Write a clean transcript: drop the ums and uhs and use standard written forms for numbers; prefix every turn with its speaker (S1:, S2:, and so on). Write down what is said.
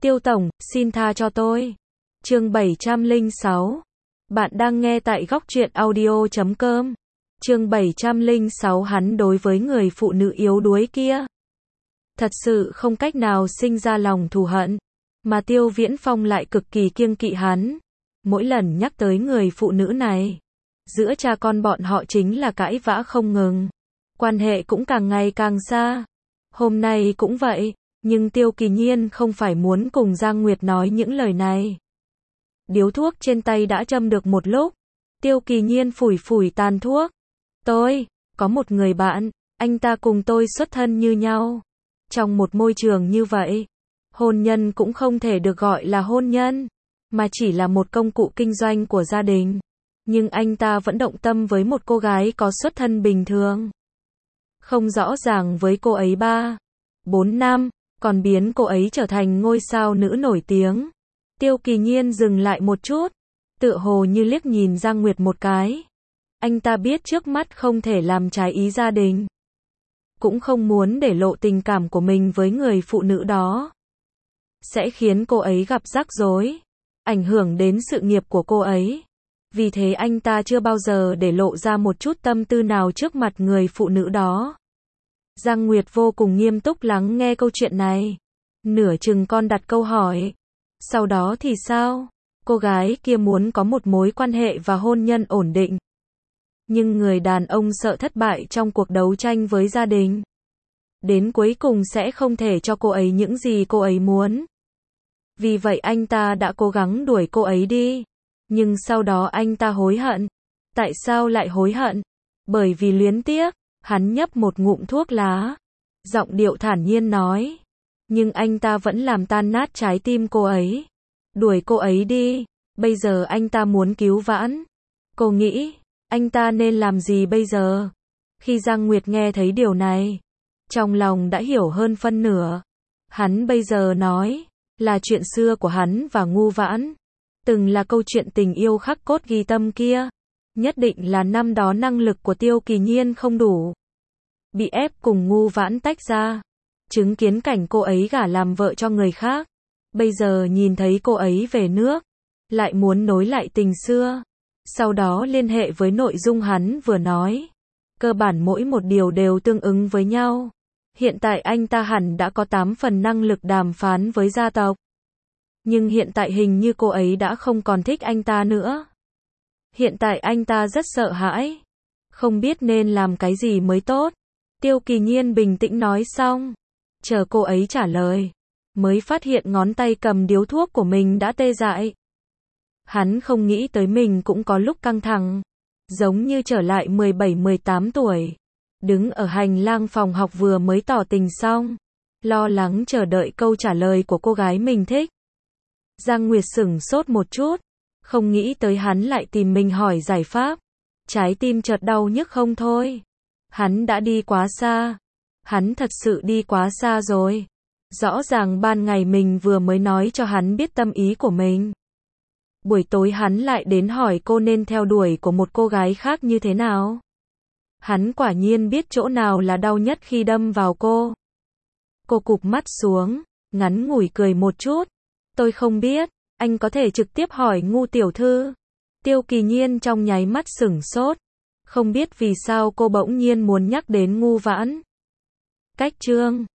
S1: Tiêu tổng, xin tha cho tôi. Chương 706. Bạn đang nghe tại góc truyện audio.com. Chương 706. Hắn đối với người phụ nữ yếu đuối kia thật sự không cách nào sinh ra lòng thù hận, mà Tiêu Viễn Phong lại cực kỳ kiêng kỵ hắn. Mỗi lần nhắc tới người phụ nữ này, giữa cha con bọn họ chính là cãi vã không ngừng, quan hệ cũng càng ngày càng xa. Hôm nay cũng vậy, nhưng Tiêu Kỳ Nhiên không phải muốn cùng Giang Nguyệt nói những lời này. Điếu thuốc trên tay đã châm được một lúc, Tiêu Kỳ Nhiên phủi phủi tàn thuốc. Tôi có một người bạn, anh ta cùng tôi xuất thân như nhau. Trong một môi trường như vậy, hôn nhân cũng không thể được gọi là hôn nhân, mà chỉ là một công cụ kinh doanh của gia đình. Nhưng anh ta vẫn động tâm với một cô gái có xuất thân bình thường. Không rõ ràng với cô ấy 3-4 năm, còn biến cô ấy trở thành ngôi sao nữ nổi tiếng. Tiêu Kỳ Nhiên dừng lại một chút, tựa hồ như liếc nhìn Giang Nguyệt một cái. Anh ta biết trước mắt không thể làm trái ý gia đình, cũng không muốn để lộ tình cảm của mình với người phụ nữ đó, sẽ khiến cô ấy gặp rắc rối, ảnh hưởng đến sự nghiệp của cô ấy. Vì thế anh ta chưa bao giờ để lộ ra một chút tâm tư nào trước mặt người phụ nữ đó. Giang Nguyệt vô cùng nghiêm túc lắng nghe câu chuyện này, nửa chừng con đặt câu hỏi. Sau đó thì sao? Cô gái kia muốn có một mối quan hệ và hôn nhân ổn định. Nhưng người đàn ông sợ thất bại trong cuộc đấu tranh với gia đình, đến cuối cùng sẽ không thể cho cô ấy những gì cô ấy muốn. Vì vậy anh ta đã cố gắng đuổi cô ấy đi. Nhưng sau đó anh ta hối hận. Tại sao lại hối hận? Bởi vì luyến tiếc. Hắn nhấp một ngụm thuốc lá, giọng điệu thản nhiên nói. Nhưng anh ta vẫn làm tan nát trái tim cô ấy. Đuổi cô ấy đi. Bây giờ anh ta muốn cứu vãn. Cô nghĩ, anh ta nên làm gì bây giờ? Khi Giang Nguyệt nghe thấy điều này, trong lòng đã hiểu hơn phân nửa. Hắn bây giờ nói, là chuyện xưa của hắn và Ngu Vãn. Từng là câu chuyện tình yêu khắc cốt ghi tâm kia. Nhất định là năm đó năng lực của Tiêu Kỳ Nhiên không đủ, bị ép cùng Ngu Vãn tách ra, chứng kiến cảnh cô ấy gả làm vợ cho người khác. Bây giờ nhìn thấy cô ấy về nước, lại muốn nối lại tình xưa. Sau đó liên hệ với nội dung hắn vừa nói. Cơ bản mỗi một điều đều tương ứng với nhau. Hiện tại anh ta hẳn đã có 8 phần năng lực đàm phán với gia tộc. Nhưng hiện tại hình như cô ấy đã không còn thích anh ta nữa. Hiện tại anh ta rất sợ hãi, không biết nên làm cái gì mới tốt. Tiêu Kỳ Nhiên bình tĩnh nói xong, chờ cô ấy trả lời, mới phát hiện ngón tay cầm điếu thuốc của mình đã tê dại. Hắn không nghĩ tới mình cũng có lúc căng thẳng, giống như trở lại 17-18 tuổi, đứng ở hành lang phòng học vừa mới tỏ tình xong, lo lắng chờ đợi câu trả lời của cô gái mình thích. Giang Nguyệt sửng sốt một chút, không nghĩ tới hắn lại tìm mình hỏi giải pháp. Trái tim chợt đau nhức không thôi. Hắn đã đi quá xa. Hắn thật sự đi quá xa rồi. Rõ ràng ban ngày mình vừa mới nói cho hắn biết tâm ý của mình. Buổi tối hắn lại đến hỏi cô nên theo đuổi của một cô gái khác như thế nào. Hắn quả nhiên biết chỗ nào là đau nhất khi đâm vào cô. Cô cụp mắt xuống, ngắn ngủi cười một chút. Tôi không biết, anh có thể trực tiếp hỏi Ngu tiểu thư. Tiêu Kỳ Nhiên trong nháy mắt sửng sốt, không biết vì sao cô bỗng nhiên muốn nhắc đến Ngu Vãn. Cách chương